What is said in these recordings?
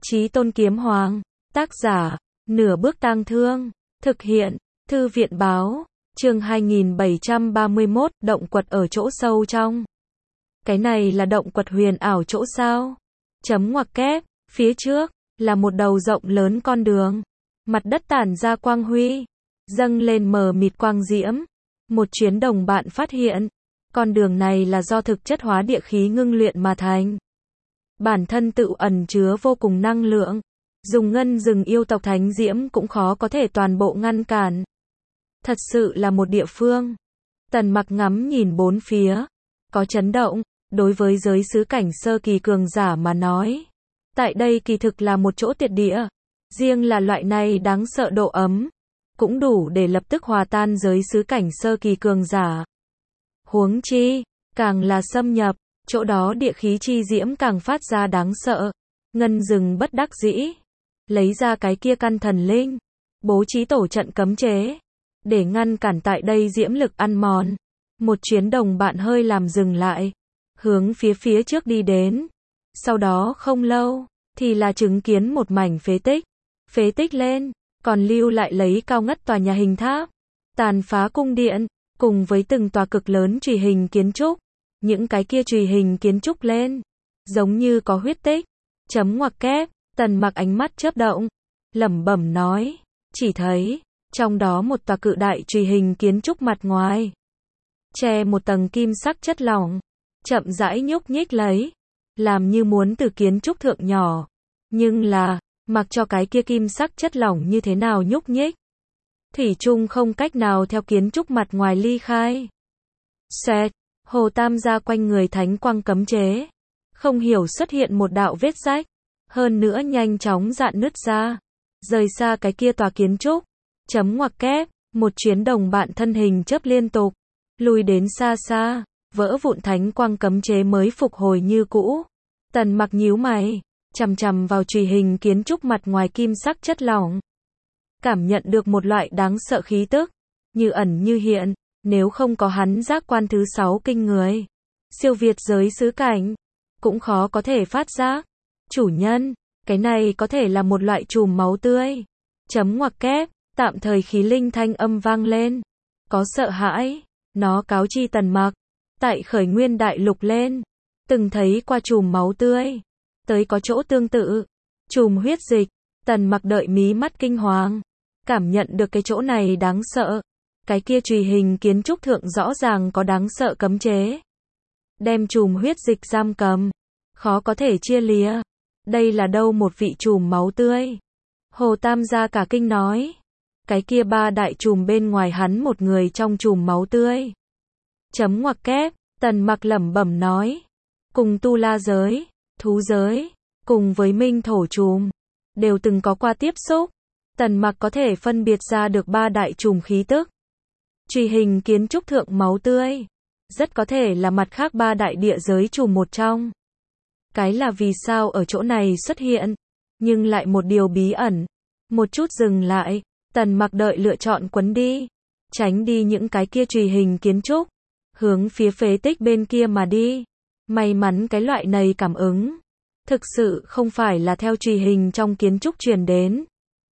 Chí Tôn Kiếm Hoàng. Tác giả, Nửa Bước Tang Thương. Thực hiện, Thư viện Báo. Chương 2731, động quật ở chỗ sâu trong. Cái này là động quật huyền ảo chỗ sao? Chấm ngoặc kép, phía trước, là một đầu rộng lớn con đường. Mặt đất tản ra quang huy, dâng lên mờ mịt quang diễm. Một chuyến đồng bạn phát hiện, con đường này là do thực chất hóa địa khí ngưng luyện mà thành. Bản thân tự ẩn chứa vô cùng năng lượng, dùng ngân rừng yêu tộc thánh diễm cũng khó có thể toàn bộ ngăn cản. Thật sự là một địa phương. Tần Mặc ngắm nhìn bốn phía, có chấn động, đối với giới xứ cảnh sơ kỳ cường giả mà nói. Tại đây kỳ thực là một chỗ tuyệt địa, riêng là loại này đáng sợ độ ấm, cũng đủ để lập tức hòa tan giới xứ cảnh sơ kỳ cường giả. Huống chi, càng là xâm nhập, chỗ đó địa khí chi diễm càng phát ra đáng sợ. Ngân rừng bất đắc dĩ, lấy ra cái kia căn thần linh, bố trí tổ trận cấm chế, để ngăn cản tại đây diễm lực ăn mòn. Một chuyến đồng bạn hơi làm dừng lại, hướng phía trước đi đến. Sau đó không lâu, thì là chứng kiến một mảnh phế tích. Phế tích lên, còn lưu lại lấy cao ngất tòa nhà hình tháp, tàn phá cung điện, cùng với từng tòa cực lớn chùy hình kiến trúc. Những cái kia chùy hình kiến trúc lên, giống như có huyết tích. Chấm ngoặc kép, Tần Mặc ánh mắt chớp động, lẩm bẩm nói, chỉ thấy, trong đó một tòa cự đại chùy hình kiến trúc mặt ngoài, che một tầng kim sắc chất lỏng, chậm rãi nhúc nhích lấy, làm như muốn từ kiến trúc thượng nhỏ. Nhưng là, mặc cho cái kia kim sắc chất lỏng như thế nào nhúc nhích, thủy chung không cách nào theo kiến trúc mặt ngoài ly khai. Xẹt, Hồ Tam gia quanh người thánh quang cấm chế, không hiểu xuất hiện một đạo vết rách, hơn nữa nhanh chóng rạn nứt ra, rời xa cái kia tòa kiến trúc. Chấm ngoặc kép, một chuyến đồng bạn thân hình chớp liên tục, lùi đến xa xa, vỡ vụn thánh quang cấm chế mới phục hồi như cũ. Tần Mặc nhíu mày, chằm chằm vào chùy hình kiến trúc mặt ngoài kim sắc chất lỏng, cảm nhận được một loại đáng sợ khí tức, như ẩn như hiện. Nếu không có hắn giác quan thứ 6 kinh người, siêu việt giới xứ cảnh, cũng khó có thể phát giác. Chủ nhân, cái này có thể là một loại chùm máu tươi. Chấm ngoặc kép, tạm thời khí linh thanh âm vang lên. Có sợ hãi, nó cáo chi Tần Mặc, tại Khởi Nguyên Đại Lục lên, từng thấy qua chùm máu tươi, tới có chỗ tương tự, chùm huyết dịch. Tần Mặc đợi mí mắt kinh hoàng, cảm nhận được cái chỗ này đáng sợ. Cái kia chùy hình kiến trúc thượng rõ ràng có đáng sợ cấm chế, đem chùm huyết dịch giam cầm, khó có thể chia lìa. Đây là đâu một vị chùm máu tươi? Hồ Tam gia cả kinh nói. Cái kia ba đại chùm bên ngoài hắn một người trong chùm máu tươi. Chấm ngoặc kép, Tần Mặc lẩm bẩm nói. Cùng tu la giới, thú giới, cùng với minh thổ chùm, đều từng có qua tiếp xúc. Tần Mặc có thể phân biệt ra được ba đại chùm khí tức. Chùy hình kiến trúc thượng máu tươi, rất có thể là mặt khác ba đại địa giới chùm một trong. Cái là vì sao ở chỗ này xuất hiện, nhưng lại một điều bí ẩn. Một chút dừng lại, Tần Mặc đợi lựa chọn quấn đi, tránh đi những cái kia chùy hình kiến trúc, hướng phía phế tích bên kia mà đi. May mắn cái loại này cảm ứng, thực sự không phải là theo chùy hình trong kiến trúc truyền đến.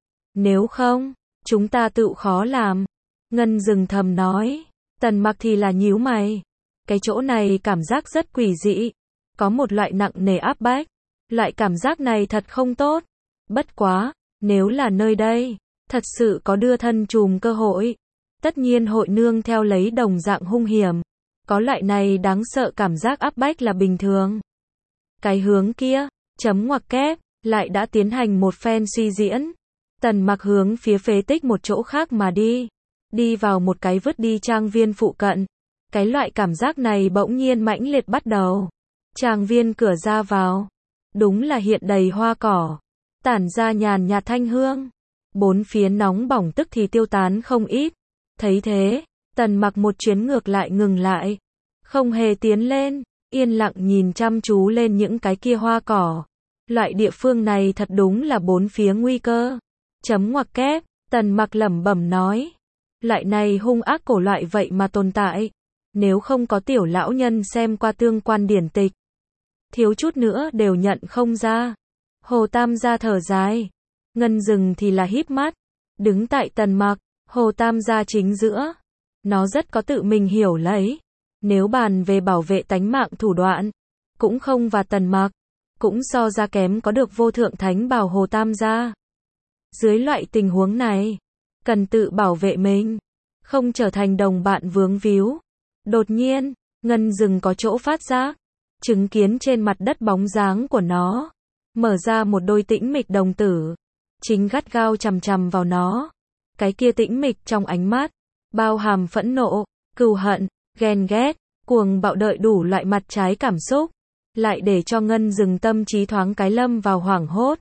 Nếu không, chúng ta tự khó làm. Ngân rừng thầm nói. Tần Mặc thì là nhíu mày. Cái chỗ này cảm giác rất quỷ dị, có một loại nặng nề áp bách. Loại cảm giác này thật không tốt. Bất quá, nếu là nơi đây, thật sự có đưa thân chùm cơ hội, tất nhiên hội nương theo lấy đồng dạng hung hiểm. Có loại này đáng sợ cảm giác áp bách là bình thường. Cái hướng kia, chấm ngoặc kép, lại đã tiến hành một phen suy diễn. Tần Mặc hướng phía phế tích một chỗ khác mà đi. Đi vào một cái vứt đi trang viên phụ cận. Cái loại cảm giác này bỗng nhiên mãnh liệt bắt đầu. Trang viên cửa ra vào, đúng là hiện đầy hoa cỏ, tản ra nhàn nhạt thanh hương. Bốn phía nóng bỏng tức thì tiêu tán không ít. Thấy thế, Tần Mặc một chuyến ngược lại ngừng lại, không hề tiến lên, yên lặng nhìn chăm chú lên những cái kia hoa cỏ. Loại địa phương này thật đúng là bốn phía nguy cơ. Chấm ngoặc kép, Tần Mặc lẩm bẩm nói. Loại này hung ác cổ loại vậy mà tồn tại. Nếu không có tiểu lão nhân xem qua tương quan điển tịch, thiếu chút nữa đều nhận không ra. Hồ Tam gia thở dài. Ngân Dừng thì là híp mắt, đứng tại Tần Mặc, Hồ Tam gia chính giữa. Nó rất có tự mình hiểu lấy. Nếu bàn về bảo vệ tánh mạng thủ đoạn, cũng không và Tần Mặc, cũng so ra kém có được vô thượng thánh bảo Hồ Tam gia. Dưới loại tình huống này, cần tự bảo vệ mình, không trở thành đồng bạn vướng víu. Đột nhiên, Ngân Dừng có chỗ phát giác, chứng kiến trên mặt đất bóng dáng của nó, mở ra một đôi tĩnh mịch đồng tử, chính gắt gao chằm chằm vào nó. Cái kia tĩnh mịch trong ánh mắt, bao hàm phẫn nộ, cừu hận, ghen ghét, cuồng bạo đợi đủ loại mặt trái cảm xúc, lại để cho Ngân Dừng tâm trí thoáng cái lâm vào hoảng hốt.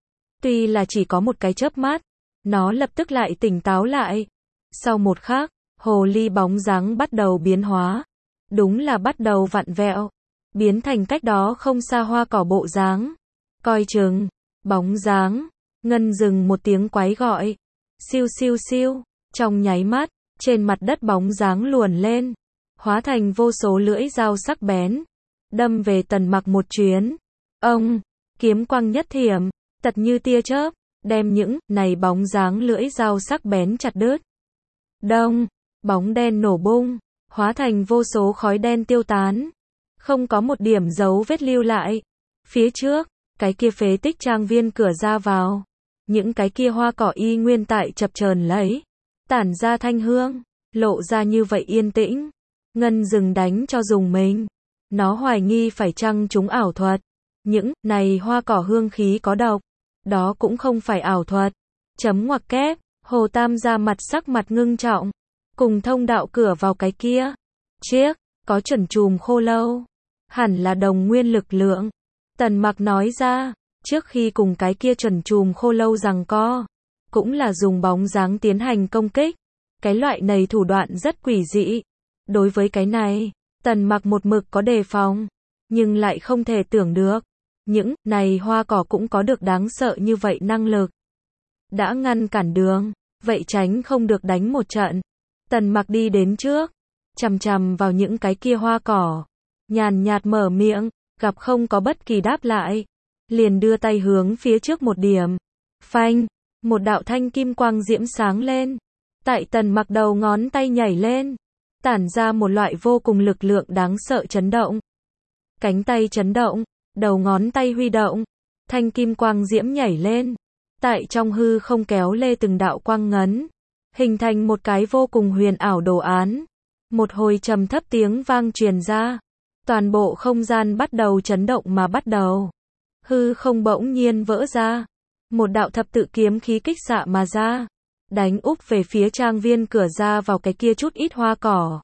Tuy là chỉ có một cái chớp mắt, nó lập tức lại tỉnh táo lại. Sau một khắc, hồ ly bóng dáng bắt đầu biến hóa. Đúng là bắt đầu vặn vẹo, biến thành cách đó không xa hoa cỏ bộ dáng. Coi chừng, bóng dáng, Ngân Dừng một tiếng quái gọi. Siêu siêu siêu, trong nháy mắt, trên mặt đất bóng dáng luồn lên, hóa thành vô số lưỡi dao sắc bén, đâm về Tần Mặc một chuyến. Ông, kiếm quang nhất thiểm, tật như tia chớp, đem những này bóng dáng lưỡi dao sắc bén chặt đứt. Đông, bóng đen nổ bung, hóa thành vô số khói đen tiêu tán, không có một điểm dấu vết lưu lại. Phía trước, cái kia phế tích trang viên cửa ra vào, những cái kia hoa cỏ y nguyên tại chập chờn lấy, tản ra thanh hương, lộ ra như vậy yên tĩnh. Ngân Dừng đánh cho dùng mình, nó hoài nghi phải chăng chúng ảo thuật. Những này hoa cỏ hương khí có độc, đó cũng không phải ảo thuật. Chấm ngoặc kép, Hồ Tam gia sắc mặt ngưng trọng, cùng thông đạo cửa vào cái kia chiếc có chuẩn chùm khô lâu, hẳn là đồng nguyên lực lượng. Tần Mặc nói ra, trước khi cùng cái kia chuẩn chùm khô lâu giằng co, cũng là dùng bóng dáng tiến hành công kích. Cái loại này thủ đoạn rất quỷ dị. Đối với cái này, Tần Mặc một mực có đề phòng, nhưng lại không thể tưởng được, những này hoa cỏ cũng có được đáng sợ như vậy năng lực. Đã ngăn cản đường, vậy tránh không được đánh một trận. Tần Mặc đi đến trước, chằm chằm vào những cái kia hoa cỏ, nhàn nhạt mở miệng, gặp không có bất kỳ đáp lại, liền đưa tay hướng phía trước một điểm. Phanh, một đạo thanh kim quang diễm sáng lên, tại Tần Mặc đầu ngón tay nhảy lên, tản ra một loại vô cùng lực lượng đáng sợ chấn động. Cánh tay chấn động, đầu ngón tay huy động, thanh kim quang diễm nhảy lên, tại trong hư không kéo lê từng đạo quang ngấn, hình thành một cái vô cùng huyền ảo đồ án. Một hồi trầm thấp tiếng vang truyền ra, toàn bộ không gian bắt đầu chấn động mà bắt đầu. Hư không bỗng nhiên vỡ ra, một đạo thập tự kiếm khí kích xạ mà ra, đánh úp về phía trang viên cửa ra vào cái kia chút ít hoa cỏ.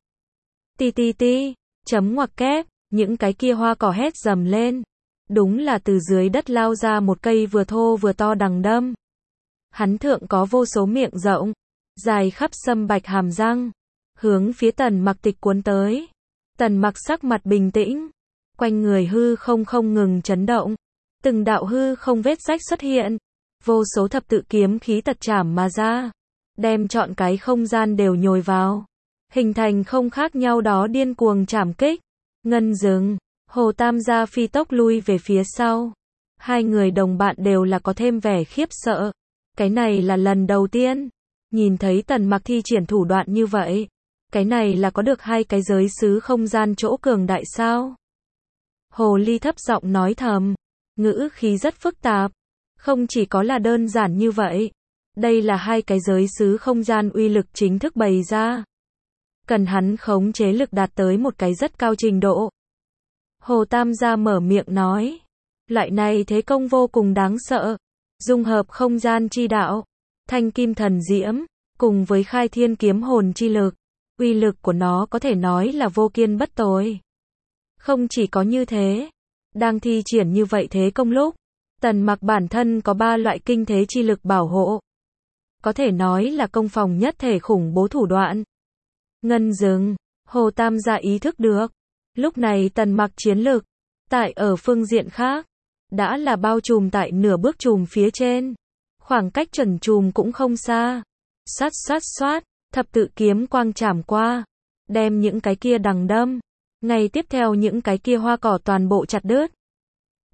Ti ti ti, chấm ngoặc kép, những cái kia hoa cỏ hét dầm lên. Đúng là từ dưới đất lao ra một cây vừa thô vừa to đằng đâm. Hắn thượng có vô số miệng rộng, dài khắp sâm bạch hàm răng, hướng phía Tần Mặc tịch cuốn tới. Tần Mặc sắc mặt bình tĩnh, quanh người hư không không ngừng chấn động, từng đạo hư không vết rách xuất hiện, vô số thập tự kiếm khí tật chảm mà ra, đem trọn cái không gian đều nhồi vào, hình thành không khác nhau đó điên cuồng chảm kích. Ngân Dừng, Hồ Tam gia phi tốc lui về phía sau. Hai người đồng bạn đều là có thêm vẻ khiếp sợ. Cái này là lần đầu tiên nhìn thấy Tần Mặc thi triển thủ đoạn như vậy. Cái này là có được hai cái giới xứ không gian chỗ cường đại sao? Hồ Ly thấp giọng nói thầm, ngữ khí rất phức tạp. Không chỉ có là đơn giản như vậy. Đây là hai cái giới xứ không gian uy lực chính thức bày ra. Cần hắn khống chế lực đạt tới một cái rất cao trình độ. Hồ Tam gia mở miệng nói, loại này thế công vô cùng đáng sợ, dung hợp không gian chi đạo, thanh kim thần diễm, cùng với khai thiên kiếm hồn chi lực, uy lực của nó có thể nói là vô kiên bất tồi. Không chỉ có như thế, đang thi triển như vậy thế công lúc, Tần Mặc bản thân có 3 loại kinh thế chi lực bảo hộ. Có thể nói là công phòng nhất thể khủng bố thủ đoạn. Ngân Dừng, Hồ Tam gia ý thức được. Lúc này Tần Mặc chiến lực, tại ở phương diện khác, đã là bao trùm tại nửa bước trùm phía trên. Khoảng cách chuẩn trùm cũng không xa. Xoát xoát xoát, thập tự kiếm quang chảm qua, đem những cái kia đằng đâm. Ngay tiếp theo những cái kia hoa cỏ toàn bộ chặt đứt.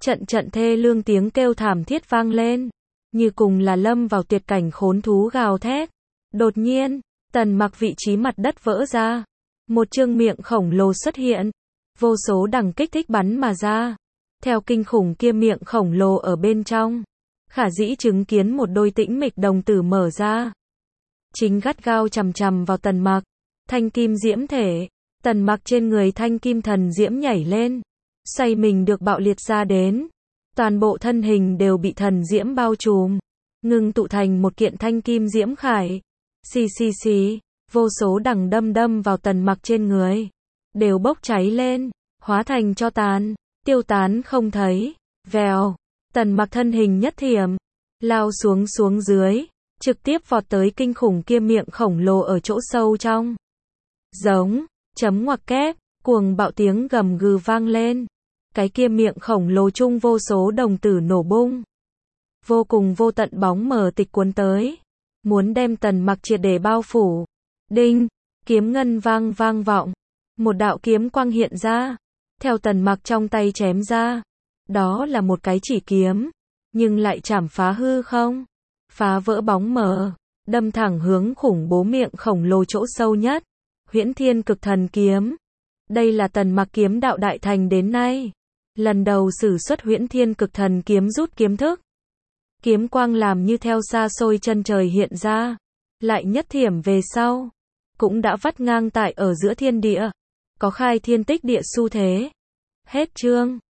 trận trận thê lương tiếng kêu thảm thiết vang lên, như cùng là lâm vào tuyệt cảnh khốn thú gào thét. Đột nhiên, Tần Mặc vị trí mặt đất vỡ ra, một trương miệng khổng lồ xuất hiện, vô số đằng kích thích bắn mà ra. Theo kinh khủng kia miệng khổng lồ ở bên trong, Khả Dĩ chứng kiến một đôi tĩnh mịch đồng tử mở ra, chính gắt gao chằm chằm vào Tần Mặc. Thanh kim diễm thể, Tần Mặc trên người thanh kim thần diễm nhảy lên, xoay mình được bạo liệt ra đến, toàn bộ thân hình đều bị thần diễm bao trùm, ngưng tụ thành một kiện thanh kim diễm khải. Xì xì xì, vô số đằng đâm đâm vào Tần Mặc trên người, đều bốc cháy lên, hóa thành tro tàn, tiêu tán không thấy. Vèo, Tần Mặc thân hình nhất thiểm, lao xuống dưới, trực tiếp vọt tới kinh khủng kia miệng khổng lồ ở chỗ sâu trong. Giống, chấm ngoặc kép, cuồng bạo tiếng gầm gừ vang lên. Cái kia miệng khổng lồ chung vô số đồng tử nổ bung. Vô cùng vô tận bóng mờ tịch cuốn tới, muốn đem Tần Mặc triệt để bao phủ. Đinh, kiếm ngân vang vọng. Một đạo kiếm quang hiện ra, theo Tần Mặc trong tay chém ra. Đó là một cái chỉ kiếm, nhưng lại chảm phá hư không, phá vỡ bóng mờ, đâm thẳng hướng khủng bố miệng khổng lồ chỗ sâu nhất. Huyễn Thiên Cực Thần Kiếm. Đây là Tần Mặc kiếm đạo đại thành đến nay lần đầu sử xuất Huyễn Thiên Cực Thần Kiếm rút kiếm thức. Kiếm quang làm như theo xa xôi chân trời hiện ra, lại nhất thiểm về sau, cũng đã vắt ngang tại ở giữa thiên địa, có khai thiên tích địa xu thế. Hết chương.